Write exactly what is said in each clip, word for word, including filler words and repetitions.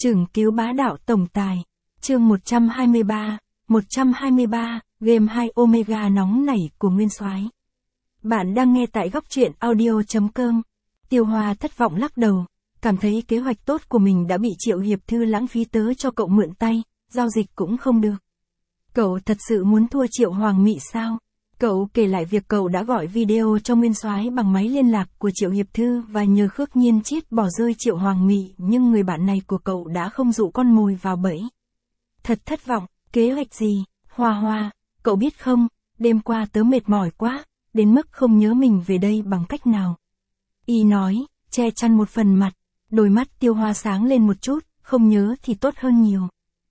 Chừng cứu bá đạo tổng tài. Chương một trăm hai mươi ba, một trăm hai mươi ba, game hai Omega nóng nảy của Nguyên Soái. Bạn đang nghe tại góc truyện audio chấm com. Tiêu Hoa thất vọng lắc đầu, cảm thấy kế hoạch tốt của mình đã bị Triệu Hiệp Thư lãng phí tớ cho cậu mượn tay, giao dịch cũng không được. Cậu thật sự muốn thua Triệu Hoàng Mị sao? Cậu kể lại việc cậu đã gọi video cho Nguyên Soái bằng máy liên lạc của Triệu Hiệp Thư và nhờ Khước Nhiên Chiết bỏ rơi Triệu Hoàng Mị, nhưng người bạn này của cậu đã không dụ con mồi vào bẫy. Thật thất vọng, kế hoạch gì? Hoa Hoa, cậu biết không, đêm qua tớ mệt mỏi quá, đến mức không nhớ mình về đây bằng cách nào. Y nói, che chăn một phần mặt, đôi mắt Tiêu Hoa sáng lên một chút, không nhớ thì tốt hơn nhiều.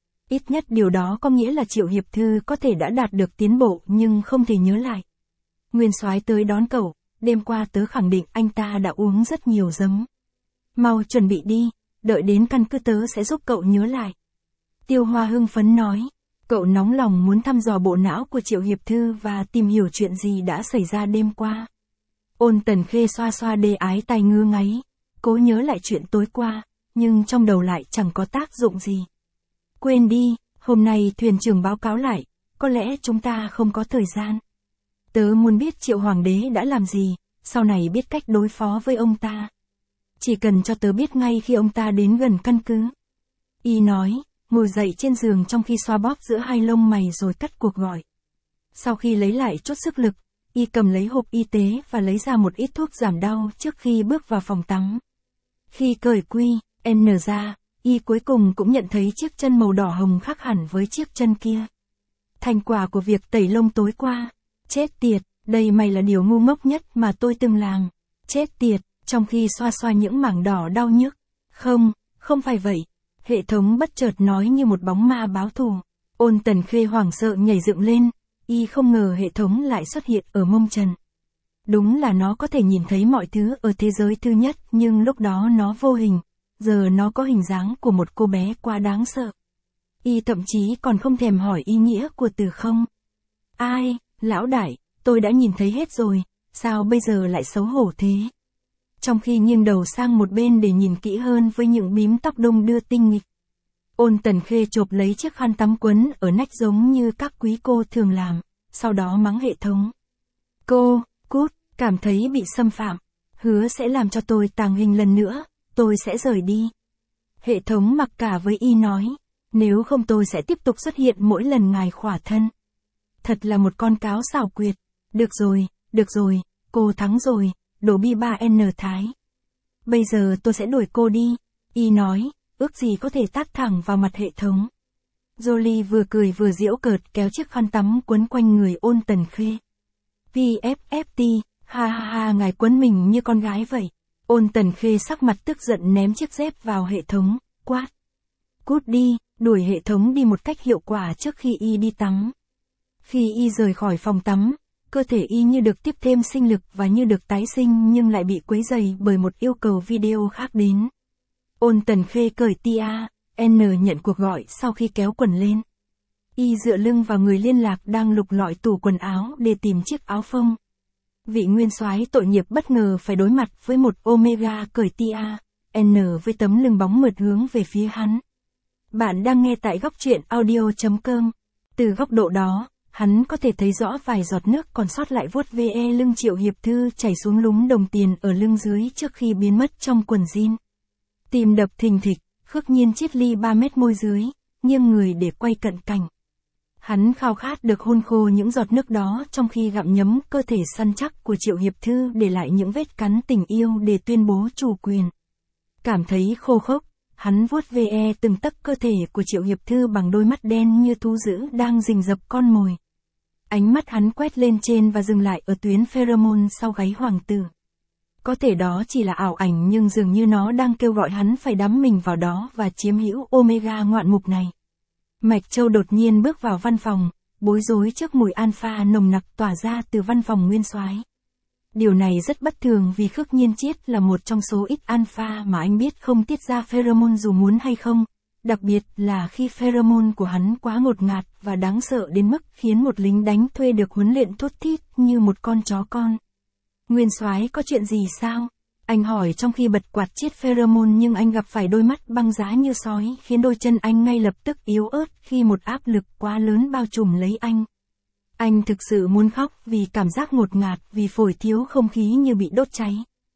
Ít nhất điều đó có nghĩa là Triệu Hiệp Thư có thể đã đạt được tiến bộ nhưng không thể nhớ lại. Nguyên Soái tới đón cậu, đêm qua tớ khẳng định anh ta đã uống rất nhiều giấm. Mau chuẩn bị đi, đợi đến căn cứ tớ sẽ giúp cậu nhớ lại. Tiêu Hoa hưng phấn nói, cậu nóng lòng muốn thăm dò bộ não của Triệu Hiệp Thư và tìm hiểu chuyện gì đã xảy ra đêm qua. Ôn Tần Khê xoa xoa đê ái tai ngứa ngáy, cố nhớ lại chuyện tối qua, nhưng trong đầu lại chẳng có tác dụng gì. Quên đi, hôm nay thuyền trưởng báo cáo lại, có lẽ chúng ta không có thời gian. Tớ muốn biết Triệu Hoàng đế đã làm gì, sau này biết cách đối phó với ông ta. Chỉ cần cho tớ biết ngay khi ông ta đến gần căn cứ. Y nói, ngồi dậy trên giường trong khi xoa bóp giữa hai lông mày rồi cắt cuộc gọi. Sau khi lấy lại chút sức lực, Y cầm lấy hộp y tế và lấy ra một ít thuốc giảm đau trước khi bước vào phòng tắm. Khi cởi quy, N ra, Y cuối cùng cũng nhận thấy chiếc chân màu đỏ hồng khác hẳn với chiếc chân kia. Thành quả của việc tẩy lông tối qua. Chết tiệt, đây mày là điều ngu ngốc nhất mà tôi từng làm. Chết tiệt, trong khi xoa xoa những mảng đỏ đau nhức. Không, không phải vậy. Hệ thống bất chợt nói như một bóng ma báo thù. Ôn Tần Khê hoảng sợ nhảy dựng lên. Y không ngờ hệ thống lại xuất hiện ở mông trần. Đúng là nó có thể nhìn thấy mọi thứ ở thế giới thứ nhất, nhưng lúc đó nó vô hình. Giờ nó có hình dáng của một cô bé quá đáng sợ. Y thậm chí còn không thèm hỏi ý nghĩa của từ không. Ai, lão đại, tôi đã nhìn thấy hết rồi, sao bây giờ lại xấu hổ thế? Trong khi nghiêng đầu sang một bên để nhìn kỹ hơn với những bím tóc đung đưa tinh nghịch. Ôn Tần Khê chộp lấy chiếc khăn tắm quấn ở nách giống như các quý cô thường làm, sau đó mắng hệ thống. Cô, cút, cảm thấy bị xâm phạm, hứa sẽ làm cho tôi tàng hình lần nữa, tôi sẽ rời đi. Hệ thống mặc cả với Y nói, nếu không tôi sẽ tiếp tục xuất hiện mỗi lần ngài khỏa thân. Thật là một con cáo xảo quyệt. Được rồi, được rồi, cô thắng rồi, đổ bi ba N Thái. Bây giờ tôi sẽ đuổi cô đi, Y nói, ước gì có thể tát thẳng vào mặt hệ thống. Jolie vừa cười vừa giễu cợt kéo chiếc khăn tắm quấn quanh người Ôn Tần Khê. pê ép ép tê, ha ha ha, ngài quấn mình như con gái vậy. Ôn Tần Khê sắc mặt tức giận ném chiếc dép vào hệ thống, quát. Cút đi, đuổi hệ thống đi một cách hiệu quả trước khi Y đi tắm. Khi Y rời khỏi phòng tắm, cơ thể Y như được tiếp thêm sinh lực và như được tái sinh nhưng lại bị quấy rầy bởi một yêu cầu video khác đến. Ôn Tần Khê cởi tia, N nhận cuộc gọi sau khi kéo quần lên. Y dựa lưng vào người liên lạc đang lục lọi tủ quần áo để tìm chiếc áo phông. Vị Nguyên Soái tội nghiệp bất ngờ phải đối mặt với một Omega cởi tia, N với tấm lưng bóng mượt hướng về phía hắn. Bạn đang nghe tại góc truyện audio chấm com. Từ góc độ đó, hắn có thể thấy rõ vài giọt nước còn sót lại vuốt ve lưng Triệu Hiệp Thư chảy xuống lúm đồng tiền ở lưng dưới trước khi biến mất trong quần jean. Tim đập thình thịch, Khước Nhiên Chiết ly ba mét môi dưới, nghiêng người để quay cận cảnh. Hắn khao khát được hôn khô những giọt nước đó trong khi gặm nhấm cơ thể săn chắc của Triệu Hiệp Thư để lại những vết cắn tình yêu để tuyên bố chủ quyền. Cảm thấy khô khốc, hắn vuốt ve từng tấc cơ thể của Triệu Hiệp Thư bằng đôi mắt đen như thú dữ đang rình rập con mồi. Ánh mắt hắn quét lên trên và dừng lại ở tuyến pheromone sau gáy hoàng tử. Có thể đó chỉ là ảo ảnh nhưng dường như nó đang kêu gọi hắn phải đắm mình vào đó và chiếm hữu Omega ngoạn mục này. Mạch Châu đột nhiên bước vào văn phòng, bối rối trước mùi alpha nồng nặc tỏa ra từ văn phòng Nguyên Soái. Điều này rất bất thường vì Khước Nhiên Chiết là một trong số ít alpha mà anh biết không tiết ra pheromone dù muốn hay không, đặc biệt là khi pheromone của hắn quá ngột ngạt và đáng sợ đến mức khiến một lính đánh thuê được huấn luyện thút thít như một con chó con. Nguyên Soái có chuyện gì sao? Anh hỏi trong khi bật quạt chiết pheromone nhưng anh gặp phải đôi mắt băng giá như sói khiến đôi chân anh ngay lập tức yếu ớt khi một áp lực quá lớn bao trùm lấy anh. Anh thực sự muốn khóc vì cảm giác ngột ngạt vì phổi thiếu không khí như bị đốt cháy.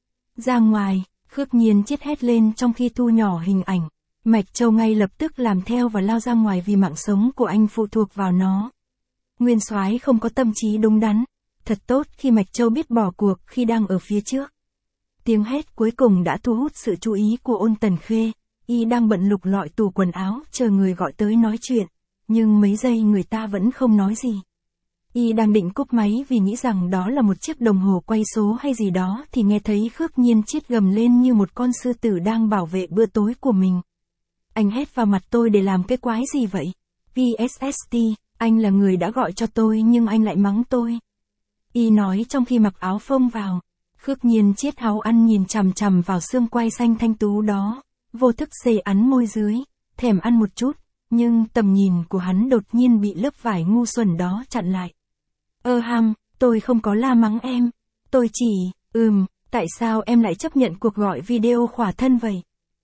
Ra ngoài, Khước Nhiên Chiết hét lên trong khi thu nhỏ hình ảnh. Mạch Châu ngay lập tức làm theo và lao ra ngoài vì mạng sống của anh phụ thuộc vào nó. Nguyên Soái không có tâm trí đúng đắn. Thật tốt khi Mạch Châu biết bỏ cuộc khi đang ở phía trước. Tiếng hét cuối cùng đã thu hút sự chú ý của Ôn Tần Khê. Y đang bận lục lọi tủ quần áo chờ người gọi tới nói chuyện. Nhưng mấy giây người ta vẫn không nói gì. Y đang định cúp máy vì nghĩ rằng đó là một chiếc đồng hồ quay số hay gì đó thì nghe thấy Khước Nhiên Chiết gầm lên như một con sư tử đang bảo vệ bữa tối của mình. Anh hét vào mặt tôi để làm cái quái gì vậy? pê ét ét tê, anh là người đã gọi cho tôi nhưng anh lại mắng tôi. Y nói trong khi mặc áo phông vào. Khước Nhiên Chiết háu ăn nhìn chằm chằm vào xương quai xanh thanh tú đó. Vô thức xề ắn môi dưới, thèm ăn một chút, nhưng tầm nhìn của hắn đột nhiên bị lớp vải ngu xuẩn đó chặn lại. Ơ hăm, tôi không có la mắng em. Tôi chỉ, ừm, tại sao em lại chấp nhận cuộc gọi video khỏa thân vậy?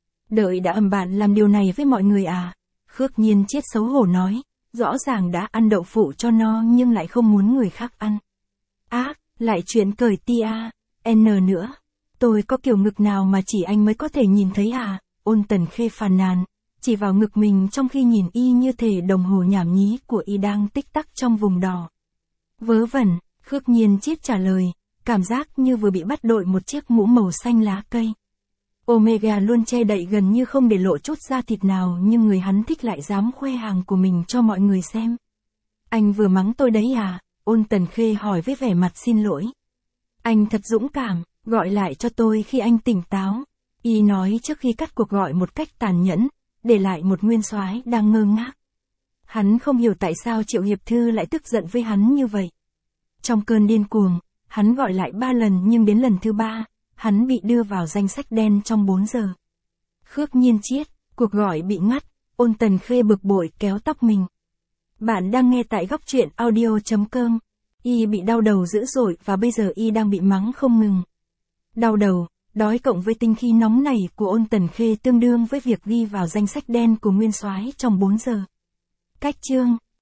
Đợi đã ầm bạn làm điều này với mọi người à? Khước Nhiên Chiết xấu hổ nói, rõ ràng đã ăn đậu phụ cho no nhưng lại không muốn người khác ăn. Ác, lại chuyện cởi tia, N nữa. Tôi có kiểu ngực nào mà chỉ anh mới có thể nhìn thấy à? Ôn Tần Khê phàn nàn, chỉ vào ngực mình trong khi nhìn y như thể đồng hồ nhảm nhí của y đang tích tắc trong vùng đỏ. Vớ vẩn, Khước Nhiên Chiết trả lời, cảm giác như vừa bị bắt đội một chiếc mũ màu xanh lá cây. Omega luôn che đậy gần như không để lộ chút da thịt nào nhưng người hắn thích lại dám khoe hàng của mình cho mọi người xem. Anh vừa mắng tôi đấy à? Ôn Tần Khê hỏi với vẻ mặt xin lỗi. Anh thật dũng cảm, gọi lại cho tôi khi anh tỉnh táo. Y nói trước khi cắt cuộc gọi một cách tàn nhẫn, để lại một Nguyên Soái đang ngơ ngác. Hắn không hiểu tại sao Triệu Hiệp Thư lại tức giận với hắn như vậy. Trong cơn điên cuồng, hắn gọi lại ba lần nhưng đến lần thứ ba, hắn bị đưa vào danh sách đen trong bốn giờ. Khước Nhiên Chiết, cuộc gọi bị ngắt, Ôn Tần Khê bực bội kéo tóc mình. Bạn đang nghe tại góc truyện audio chấm com. Y bị đau đầu dữ dội và bây giờ Y đang bị mắng không ngừng. Đau đầu, đói cộng với tinh khí nóng nảy của Ôn Tần Khê tương đương với việc ghi vào danh sách đen của Nguyên Soái trong bốn giờ. Cách chương